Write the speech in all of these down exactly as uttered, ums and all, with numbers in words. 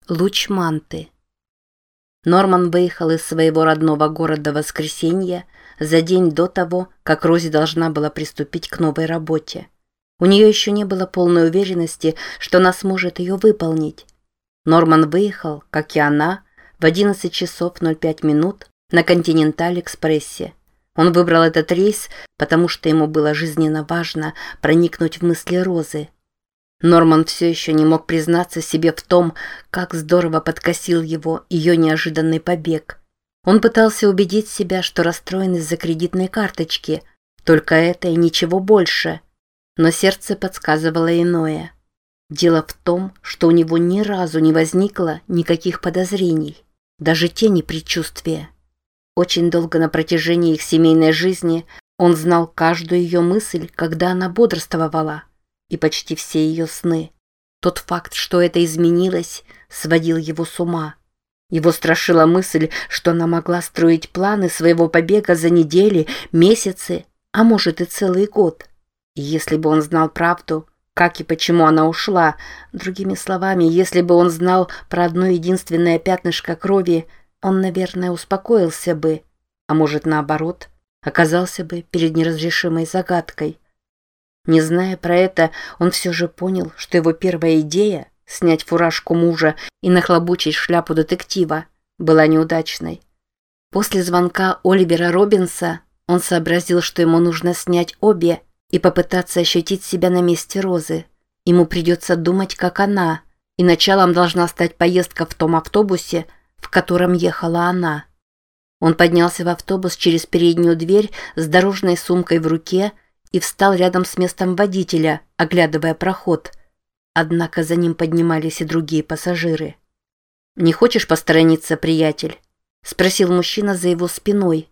Луч манты. Норман выехал из своего родного города в воскресенье за день до того, как Рози должна была приступить к новой работе. У нее еще не было полной уверенности, что она сможет ее выполнить. Норман выехал, как и она, в одиннадцать часов ноль пять минут на Континенталь-экспрессе. Он выбрал этот рейс, потому что ему было жизненно важно проникнуть в мысли Розы. Норман все еще не мог признаться себе в том, как здорово подкосил его ее неожиданный побег. Он пытался убедить себя, что расстроен из-за кредитной карточки, только это и ничего больше. Но сердце подсказывало иное. Дело в том, что у него ни разу не возникло никаких подозрений, даже тени предчувствия. Очень долго на протяжении их семейной жизни он знал каждую ее мысль, когда она бодрствовала, и почти все ее сны. Тот факт, что это изменилось, сводил его с ума. Его страшила мысль, что она могла строить планы своего побега за недели, месяцы, а может и целый год. И если бы он знал правду, как и почему она ушла, другими словами, если бы он знал про одно единственное пятнышко крови, он, наверное, успокоился бы, а может, наоборот, оказался бы перед неразрешимой загадкой. Не зная про это, он все же понял, что его первая идея – снять фуражку мужа и нахлобучить шляпу детектива – была неудачной. После звонка Оливера Робинса он сообразил, что ему нужно снять обе и попытаться ощутить себя на месте Розы. Ему придется думать, как она, и началом должна стать поездка в том автобусе, в котором ехала она. Он поднялся в автобус через переднюю дверь с дорожной сумкой в руке и встал рядом с местом водителя, оглядывая проход. Однако за ним поднимались и другие пассажиры. «Не хочешь посторониться, приятель?» – спросил мужчина за его спиной.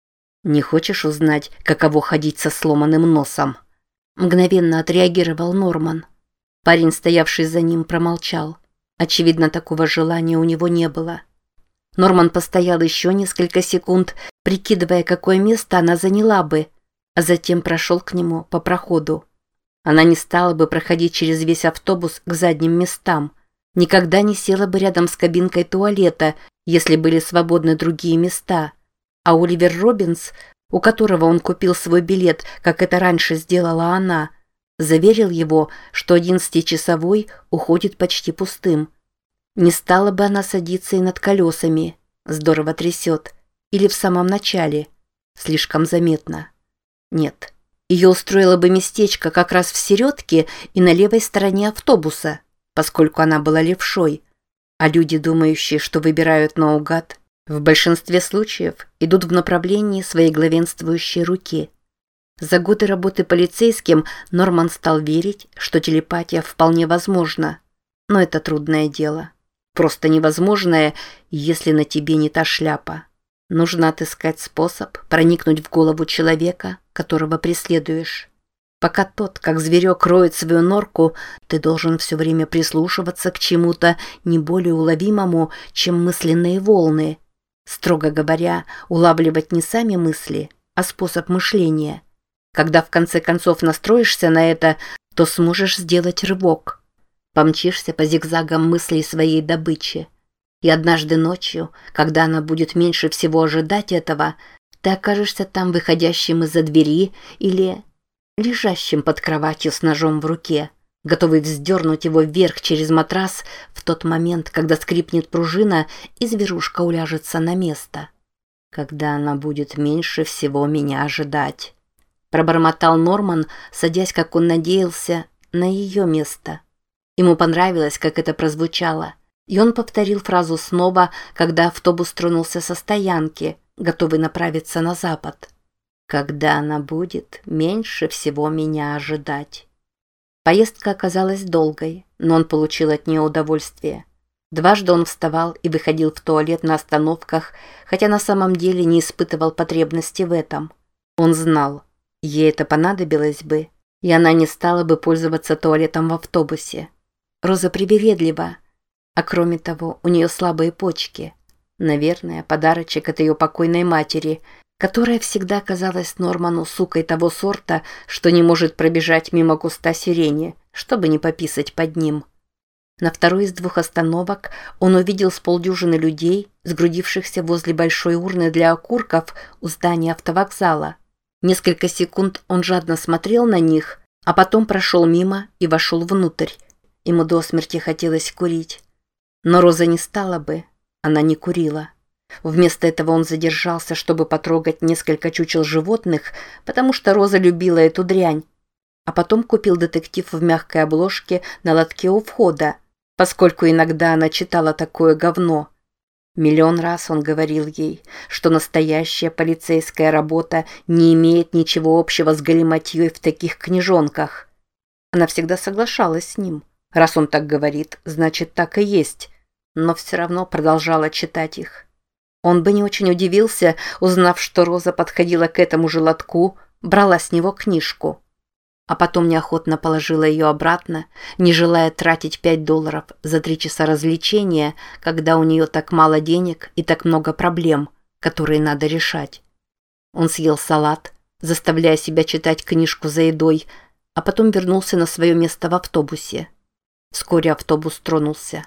«Не хочешь узнать, каково ходить со сломанным носом?» Мгновенно отреагировал Норман. Парень, стоявший за ним, промолчал. Очевидно, такого желания у него не было. Норман постоял еще несколько секунд, прикидывая, какое место она заняла бы, а затем прошел к нему по проходу. Она не стала бы проходить через весь автобус к задним местам, никогда не села бы рядом с кабинкой туалета, если были свободны другие места. А Оливер Робинс, у которого он купил свой билет, как это раньше сделала она, заверил его, что одиннадцатичасовой уходит почти пустым. Не стала бы она садиться и над колесами, здорово трясет, или в самом начале, слишком заметно. Нет, ее устроило бы местечко как раз в середке и на левой стороне автобуса, поскольку она была левшой, а люди, думающие, что выбирают наугад, в большинстве случаев идут в направлении своей главенствующей руки. За годы работы полицейским Норман стал верить, что телепатия вполне возможна, но это трудное дело. Просто невозможное, если на тебе не та шляпа. Нужно отыскать способ проникнуть в голову человека, которого преследуешь. Пока тот, как зверек, роет свою норку, ты должен все время прислушиваться к чему-то не более уловимому, чем мысленные волны. Строго говоря, улавливать не сами мысли, а способ мышления. Когда в конце концов настроишься на это, то сможешь сделать рывок. Помчишься по зигзагам мыслей своей добычи. И однажды ночью, когда она будет меньше всего ожидать этого, ты окажешься там выходящим из-за двери или лежащим под кроватью с ножом в руке, готовый вздернуть его вверх через матрас в тот момент, когда скрипнет пружина и зверушка уляжется на место. «Когда она будет меньше всего меня ожидать», – пробормотал Норман, садясь, как он надеялся, на ее место. Ему понравилось, как это прозвучало. И он повторил фразу снова, когда автобус тронулся со стоянки, готовый направиться на запад. «Когда она будет меньше всего меня ожидать». Поездка оказалась долгой, но он получил от нее удовольствие. Дважды он вставал и выходил в туалет на остановках, хотя на самом деле не испытывал потребности в этом. Он знал, ей это понадобилось бы, и она не стала бы пользоваться туалетом в автобусе. Роза привередлива. А кроме того, у нее слабые почки. Наверное, подарочек от ее покойной матери, которая всегда казалась Норману сукой того сорта, что не может пробежать мимо куста сирени, чтобы не пописать под ним. На второй из двух остановок он увидел с полдюжины людей, сгрудившихся возле большой урны для окурков у здания автовокзала. Несколько секунд он жадно смотрел на них, а потом прошел мимо и вошел внутрь. Ему до смерти хотелось курить. Но Роза не стала бы, она не курила. Вместо этого он задержался, чтобы потрогать несколько чучел животных, потому что Роза любила эту дрянь. А потом купил детектив в мягкой обложке на лотке у входа, поскольку иногда она читала такое говно. Миллион раз он говорил ей, что настоящая полицейская работа не имеет ничего общего с галиматьей в таких книжонках. Она всегда соглашалась с ним. Раз он так говорит, значит, так и есть. Но все равно продолжала читать их. Он бы не очень удивился, узнав, что Роза подходила к этому же лотку, брала с него книжку. А потом неохотно положила ее обратно, не желая тратить пять долларов за три часа развлечения, когда у нее так мало денег и так много проблем, которые надо решать. Он съел салат, заставляя себя читать книжку за едой, а потом вернулся на свое место в автобусе. Вскоре автобус тронулся.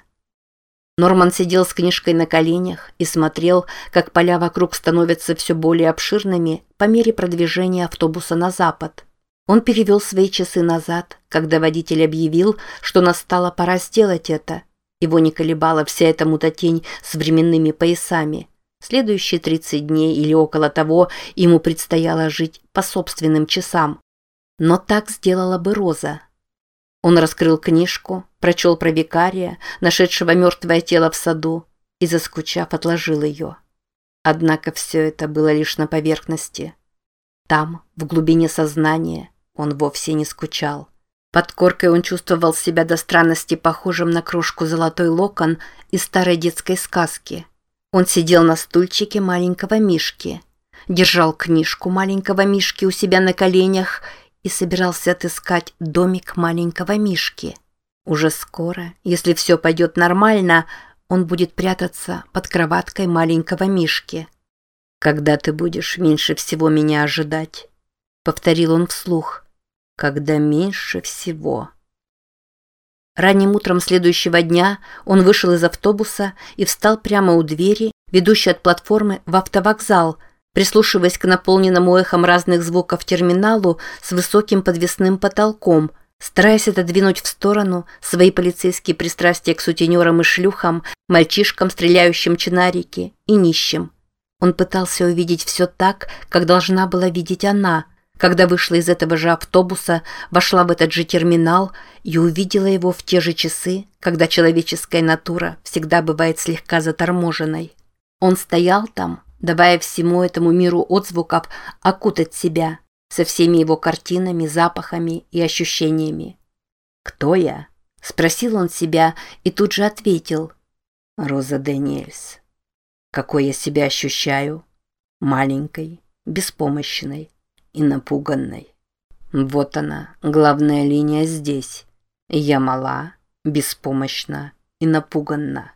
Норман сидел с книжкой на коленях и смотрел, как поля вокруг становятся все более обширными по мере продвижения автобуса на запад. Он перевел свои часы назад, когда водитель объявил, что настала пора сделать это. Его не колебала вся эта мутатень с временными поясами. Следующие тридцать дней или около того ему предстояло жить по собственным часам. Но так сделала бы Роза. Он раскрыл книжку, прочел про викария, нашедшего мертвое тело в саду, и, заскучав, отложил ее. Однако все это было лишь на поверхности. Там, в глубине сознания, он вовсе не скучал. Под коркой он чувствовал себя до странности похожим на крошку «Золотой локон» из старой детской сказки. Он сидел на стульчике маленького Мишки, держал книжку маленького Мишки у себя на коленях и собирался отыскать домик маленького Мишки. Уже скоро, если все пойдет нормально, он будет прятаться под кроваткой маленького Мишки. «Когда ты будешь меньше всего меня ожидать?» — повторил он вслух. «Когда меньше всего». Ранним утром следующего дня он вышел из автобуса и встал прямо у двери, ведущей от платформы в автовокзал, прислушиваясь к наполненному эхом разных звуков терминалу с высоким подвесным потолком, стараясь отодвинуть в сторону свои полицейские пристрастия к сутенерам и шлюхам, мальчишкам, стреляющим чинарики, и нищим. Он пытался увидеть все так, как должна была видеть она, когда вышла из этого же автобуса, вошла в этот же терминал и увидела его в те же часы, когда человеческая натура всегда бывает слегка заторможенной. Он стоял там, давая всему этому миру отзвуков окутать себя со всеми его картинами, запахами и ощущениями. «Кто я?» – спросил он себя и тут же ответил. «Роза Дэниельс. Какой я себя ощущаю? Маленькой, беспомощной и напуганной. Вот она, главная линия здесь. Я мала, беспомощна и напуганна».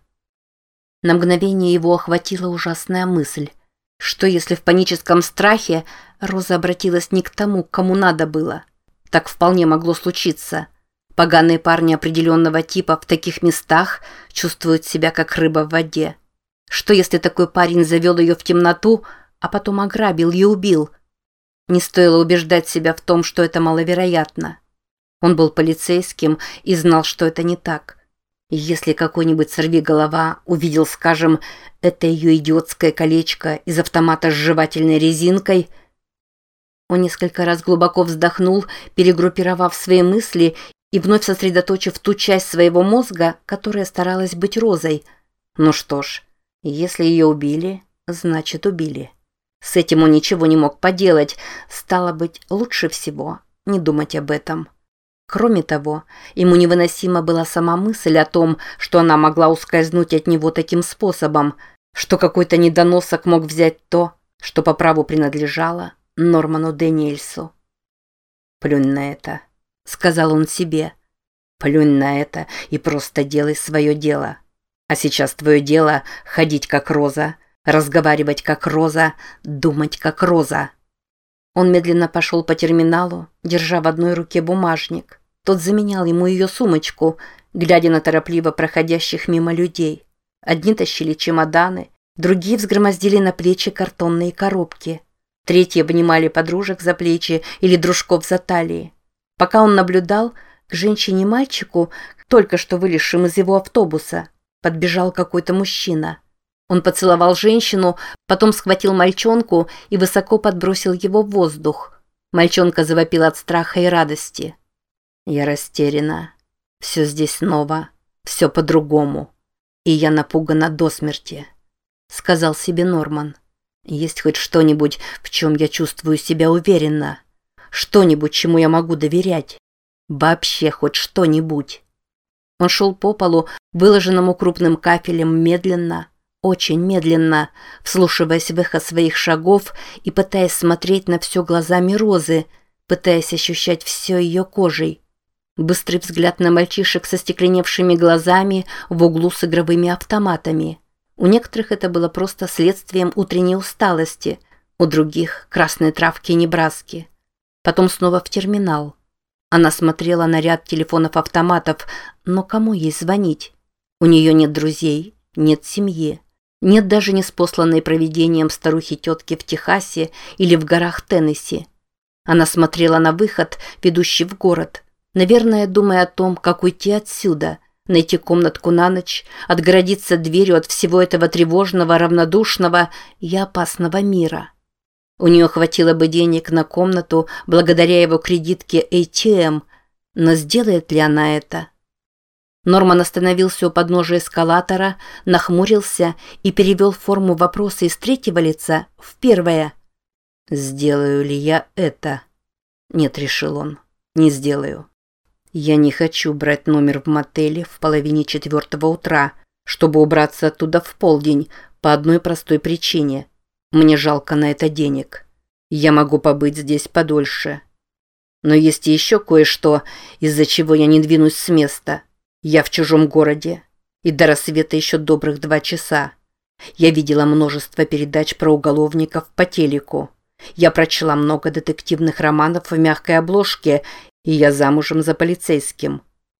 На мгновение его охватила ужасная мысль. Что если в паническом страхе Роза обратилась не к тому, к кому надо было? Так вполне могло случиться. Поганые парни определенного типа в таких местах чувствуют себя как рыба в воде. Что если такой парень завел ее в темноту, а потом ограбил и убил? Не стоило убеждать себя в том, что это маловероятно. Он был полицейским и знал, что это не так. Если какой-нибудь сорвиголова увидел, скажем, это ее идиотское колечко из автомата с жевательной резинкой... Он несколько раз глубоко вздохнул, перегруппировав свои мысли и вновь сосредоточив ту часть своего мозга, которая старалась быть Розой. Ну что ж, если ее убили, значит убили. С этим он ничего не мог поделать. Стало быть, лучше всего не думать об этом. Кроме того, ему невыносима была сама мысль о том, что она могла ускользнуть от него таким способом, что какой-то недоносок мог взять то, что по праву принадлежало Норману Дэниельсу. «Плюнь на это», — сказал он себе. «Плюнь на это и просто делай свое дело. А сейчас твое дело — ходить как Роза, разговаривать как Роза, думать как Роза». Он медленно пошел по терминалу, держа в одной руке бумажник. Тот заменял ему ее сумочку, глядя на торопливо проходящих мимо людей. Одни тащили чемоданы, другие взгромоздили на плечи картонные коробки. Третьи обнимали подружек за плечи или дружков за талии. Пока он наблюдал, к женщине и мальчику, только что вылезшим из его автобуса, подбежал какой-то мужчина. Он поцеловал женщину, потом схватил мальчонку и высоко подбросил его в воздух. Мальчонка завопил от страха и радости. «Я растеряна. Все здесь снова, все по-другому. И я напугана до смерти», — сказал себе Норман. «Есть хоть что-нибудь, в чем я чувствую себя уверенно? Что-нибудь, чему я могу доверять? Вообще хоть что-нибудь». Он шел по полу, выложенному крупным кафелем, медленно, очень медленно, вслушиваясь в эхо своих шагов и пытаясь смотреть на все глазами Розы, пытаясь ощущать все ее кожей. Быстрый взгляд на мальчишек со стекленевшими глазами в углу с игровыми автоматами. У некоторых это было просто следствием утренней усталости, у других – красной травки и небраски. Потом снова в терминал. Она смотрела на ряд телефонов-автоматов, но кому ей звонить? У нее нет друзей, нет семьи, нет даже неспосланной провидением старухи-тетки в Техасе или в горах Теннесси. Она смотрела на выход, ведущий в город, наверное, думая о том, как уйти отсюда, найти комнатку на ночь, отгородиться дверью от всего этого тревожного, равнодушного и опасного мира. У нее хватило бы денег на комнату благодаря его кредитке эй ти эм, но сделает ли она это? Норман остановился у подножия эскалатора, нахмурился и перевел форму вопроса из третьего лица в первое. «Сделаю ли я это?» «Нет», — решил он, — «не сделаю. Я не хочу брать номер в мотеле в половине четвертого утра, чтобы убраться оттуда в полдень по одной простой причине. Мне жалко на это денег. Я могу побыть здесь подольше. Но есть еще кое-что, из-за чего я не двинусь с места. Я в чужом городе, и до рассвета еще добрых два часа. Я видела множество передач про уголовников по телеку. Я прочла много детективных романов в мягкой обложке, и я замужем за полицейским.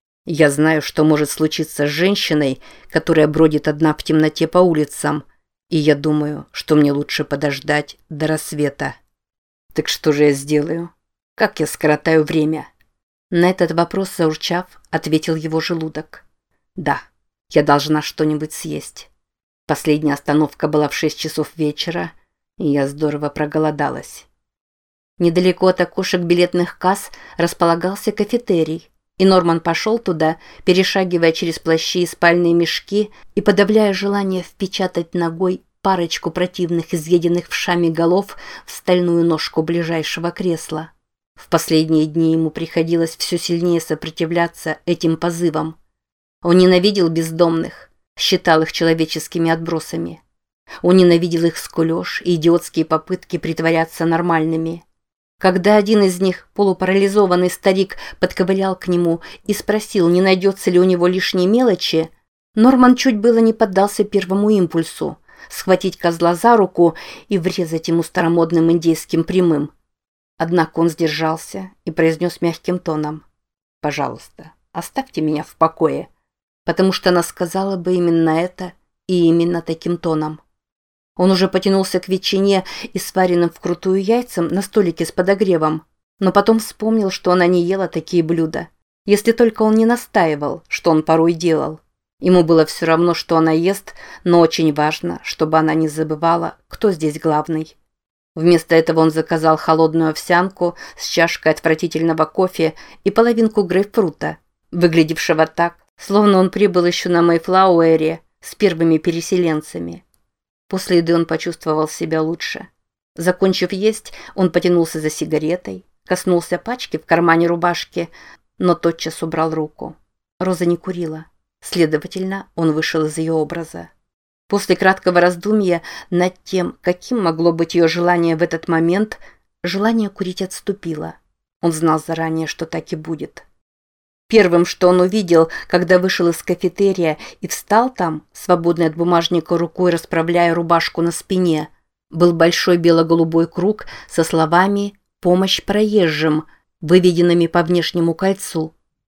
Я знаю, что может случиться с женщиной, которая бродит одна в темноте по улицам, и я думаю, что мне лучше подождать до рассвета. Так что же я сделаю? Как я скоротаю время?» На этот вопрос, заурчав, ответил его желудок. «Да, я должна что-нибудь съесть. Последняя остановка была в шесть часов вечера, и я здорово проголодалась». Недалеко от окошек билетных касс располагался кафетерий, и Норман пошел туда, перешагивая через плащи и спальные мешки и подавляя желание впечатать ногой парочку противных изъеденных вшами голов в стальную ножку ближайшего кресла. В последние дни ему приходилось все сильнее сопротивляться этим позывам. Он ненавидел бездомных, считал их человеческими отбросами. Он ненавидел их скулёж и идиотские попытки притворяться нормальными. Когда один из них, полупарализованный старик, подковылял к нему и спросил, не найдется ли у него лишней мелочи, Норман чуть было не поддался первому импульсу – схватить козла за руку и врезать ему старомодным индейским прямым. Однако он сдержался и произнес мягким тоном: «Пожалуйста, оставьте меня в покое», потому что она сказала бы именно это и именно таким тоном. Он уже потянулся к ветчине и сваренным вкрутую яйцам на столике с подогревом, но потом вспомнил, что она не ела такие блюда, если только он не настаивал, что он порой делал. Ему было все равно, что она ест, но очень важно, чтобы она не забывала, кто здесь главный. Вместо этого он заказал холодную овсянку с чашкой отвратительного кофе и половинку грейпфрута, выглядевшего так, словно он прибыл еще на Мэйфлауэре с первыми переселенцами. После еды он почувствовал себя лучше. Закончив есть, он потянулся за сигаретой, коснулся пачки в кармане рубашки, но тотчас убрал руку. Роза не курила. Следовательно, он вышел из ее образа. После краткого раздумья над тем, каким могло быть ее желание в этот момент, желание курить отступило. Он знал заранее, что так и будет. Первым, что он увидел, когда вышел из кафетерия и встал там, свободной от бумажника рукой расправляя рубашку на спине, был большой бело-голубой круг со словами «Помощь проезжим», выведенными по внешнему кольцу.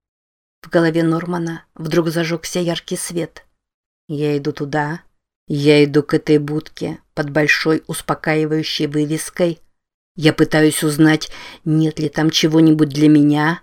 В голове Нормана вдруг зажегся яркий свет. Я иду туда. Я иду к этой будке под большой успокаивающей вывеской. Я пытаюсь узнать, нет ли там чего-нибудь для меня.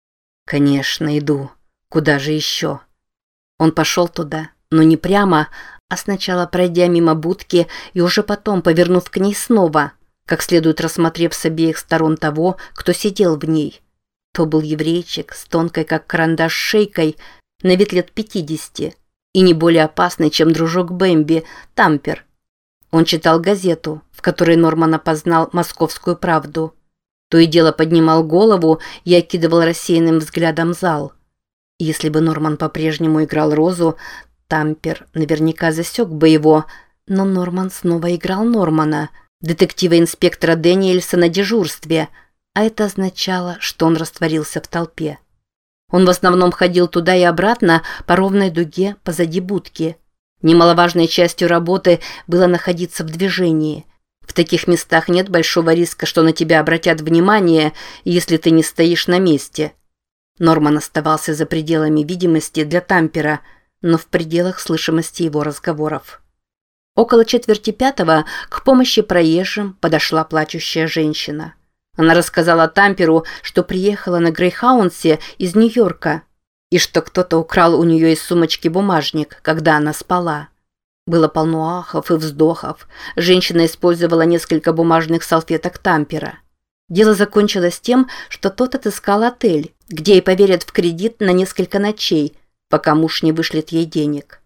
Конечно, иду. Куда же еще? Он пошел туда, но не прямо, а сначала пройдя мимо будки и уже потом повернув к ней снова, как следует рассмотрев с обеих сторон того, кто сидел в ней. То был еврейчик с тонкой, как карандаш, шейкой, на вид лет пятидесяти, и не более опасный, чем дружок Бэмби, Тампер. Он читал газету, в которой Норман опознал «Московскую правду». То и дело поднимал голову и окидывал рассеянным взглядом зал. Если бы Норман по-прежнему играл Розу, Тампер наверняка засек бы его, но Норман снова играл Нормана, детектива-инспектора Дэниельса на дежурстве, а это означало, что он растворился в толпе. Он в основном ходил туда и обратно по ровной дуге позади будки. Немаловажной частью работы было находиться в движении. В таких местах нет большого риска, что на тебя обратят внимание, если ты не стоишь на месте. Норман оставался за пределами видимости для Тампера, но в пределах слышимости его разговоров. Около четверти пятого к помощи проезжим подошла плачущая женщина. Она рассказала Тамперу, что приехала на Грейхаунсе из Нью-Йорка и что кто-то украл у нее из сумочки бумажник, когда она спала. Было полно ахов и вздохов. Женщина использовала несколько бумажных салфеток Тампера. Дело закончилось тем, что тот отыскал отель, где ей поверят в кредит на несколько ночей, пока муж не вышлет ей денег.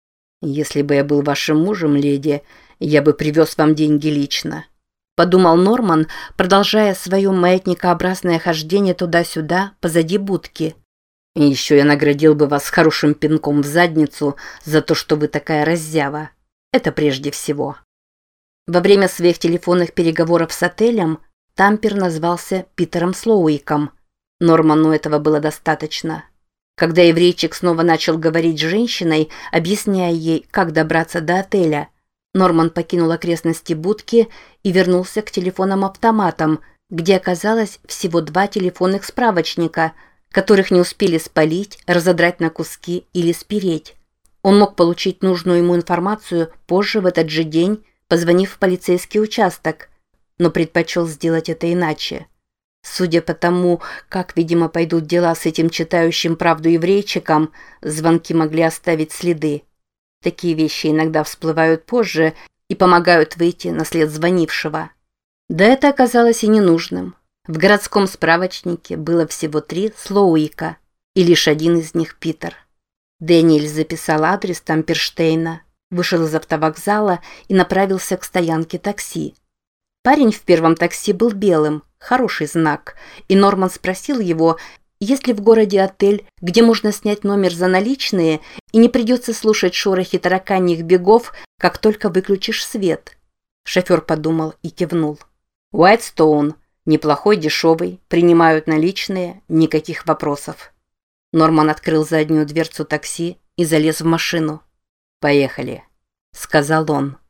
«Если бы я был вашим мужем, леди, я бы привез вам деньги лично», – подумал Норман, продолжая свое маятникообразное хождение туда-сюда позади будки. «И еще я наградил бы вас хорошим пинком в задницу за то, что вы такая раззява. Это прежде всего». Во время своих телефонных переговоров с отелем Тампер назвался Питером Слоуиком. Норману этого было достаточно. Когда еврейчик снова начал говорить с женщиной, объясняя ей, как добраться до отеля, Норман покинул окрестности будки и вернулся к телефонам-автоматам, где оказалось всего два телефонных справочника, которых не успели спалить, разодрать на куски или спереть. Он мог получить нужную ему информацию позже в этот же день, позвонив в полицейский участок, но предпочел сделать это иначе. Судя по тому, как, видимо, пойдут дела с этим читающим правду еврейчиком, звонки могли оставить следы. Такие вещи иногда всплывают позже и помогают выйти на след звонившего. Да это оказалось и ненужным. В городском справочнике было всего три Слоуика, и лишь один из них Питер. Дэниэль записал адрес Тамперштейна, вышел из автовокзала и направился к стоянке такси. Парень в первом такси был белым, хороший знак, и Норман спросил его, есть ли в городе отель, где можно снять номер за наличные и не придется слушать шорохи тараканьих бегов, как только выключишь свет. Шофер подумал и кивнул. «Уайтстоун. Неплохой, дешевый, принимают наличные, никаких вопросов». Норман открыл заднюю дверцу такси и залез в машину. «Поехали», — сказал он.